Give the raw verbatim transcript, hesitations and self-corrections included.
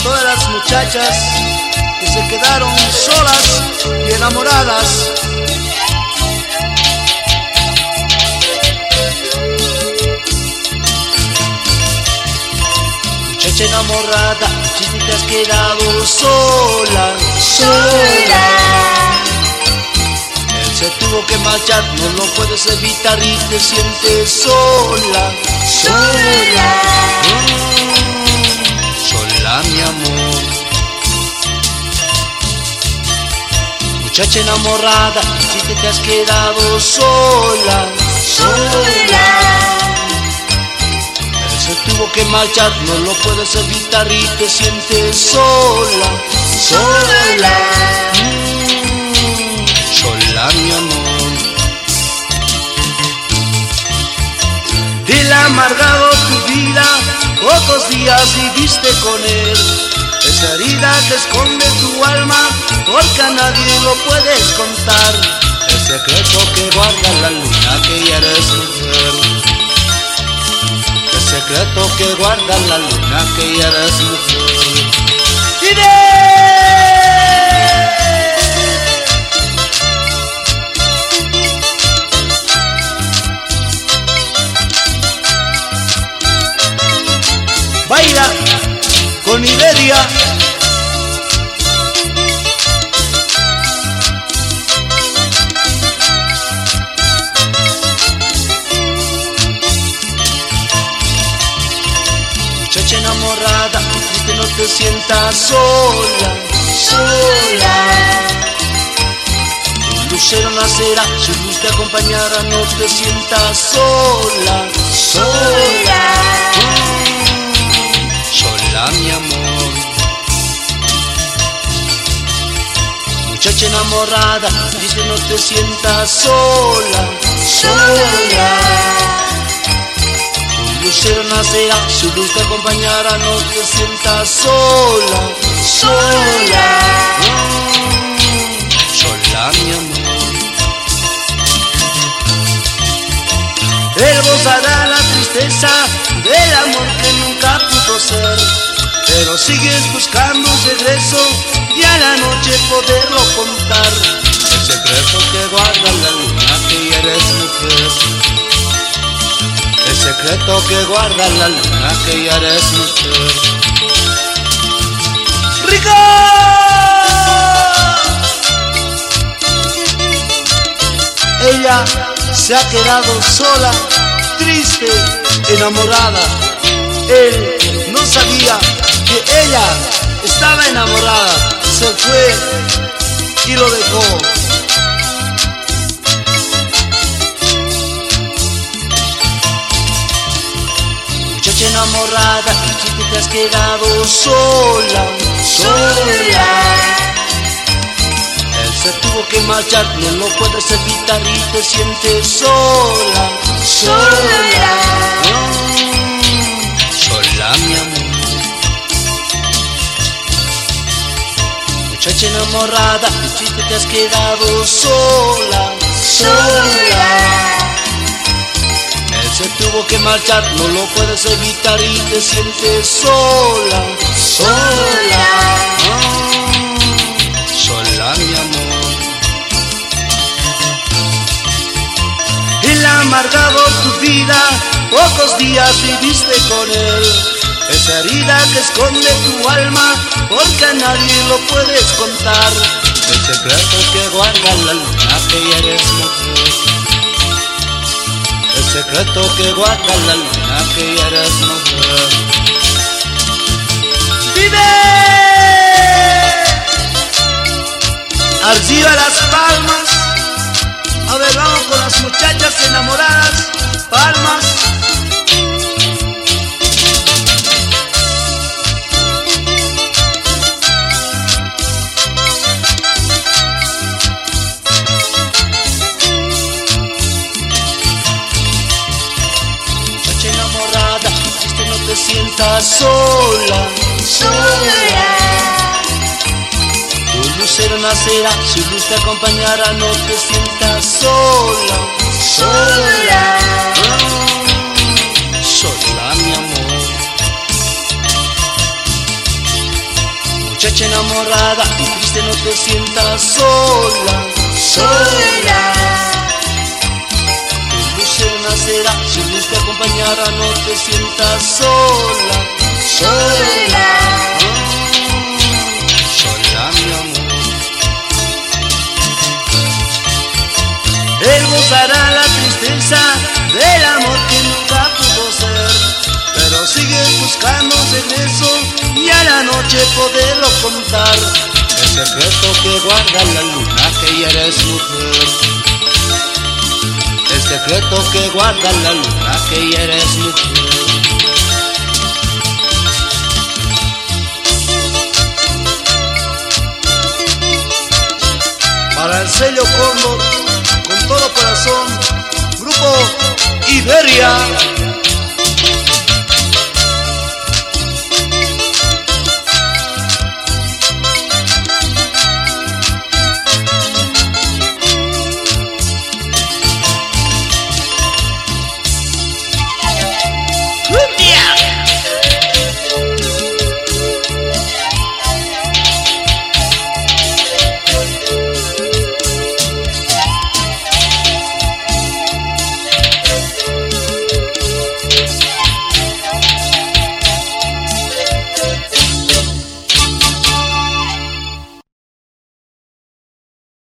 todas las muchachas que se quedaron solas y enamoradas. Muchacha enamorada, si te has quedado sola, sola. Él se tuvo que marchar, no lo puedes evitar y te sientes sola, sola. Mm, sola, mi amor. Muchacha enamorada, si te has quedado sola, sola. Se tuvo que marchar, no lo puedes evitar y te sientes sola, sola, mm, sola, mi amor. El amargado tu vida, pocos días viviste con él. Esa herida que esconde tu alma, porque a nadie lo puedes contar. El secreto que guarda la luna, que ya eres mujer. El secreto que guarda la luna, que ya eres mujer. ¡Iré! Baila con Iberia. Muchacha enamorada, que no te sientas sola, sola. Tu lucero nacerá, su luz te acompañará, no te sientas sola, sola. Mm, sola, mi amor. Muchacha enamorada, dice no te sientas sola, sola. Lucero nacerá, su luz te acompañará, no te sientas sola, sola, mm, sola, mi amor. Él gozará la tristeza del amor que nunca pudo ser, pero sigues buscando un regreso y a la noche poderlo contar. El secreto que guarda la luna, que ya eres mujer. El secreto que guarda la luna, que ya eres mujer. ¡Rico! Ella se ha quedado sola, triste, enamorada. Él no sabía que ella estaba enamorada. Se fue y lo dejó. Muchacha enamorada, si te has quedado sola, sola. Él se tuvo que marchar, no lo puedes evitar y te sientes sola, sola. Mm, sola, mi amor. Muchacha enamorada, si te has quedado sola, sola. Se tuvo que marchar, no lo puedes evitar y te sientes sola, sola, mm, sola, mi amor. Él ha amargado tu vida, pocos días viviste con él. Esa herida que esconde tu alma, porque a nadie lo puedes contar. El secreto que guarda la luna, que ya eres mujer. El secreto que guarda la luna, que ya eres mujer. ¡Vive! Arriba las palmas. A ver, vamos con las muchachas enamoradas. Palmas. Te sientas sola, sola. Tu lucero nacerá, su luz te acompañará, no te sientas sola, sola. Mm, sola, mi amor. enamorada y triste no te sientas sola, sola. Tu luz nacerá, si luz te acompañara no te sientas sola, sola. Sola mi amor. Él gozará la tristeza del amor que nunca pudo ser, pero sigues buscando regreso y a la noche poderlo contar. El secreto que guarda la luna que ya eres mujer. El secreto que guarda la luna que ya eres mujer. Para el sello Cóndor, con todo corazón, Grupo Iberia.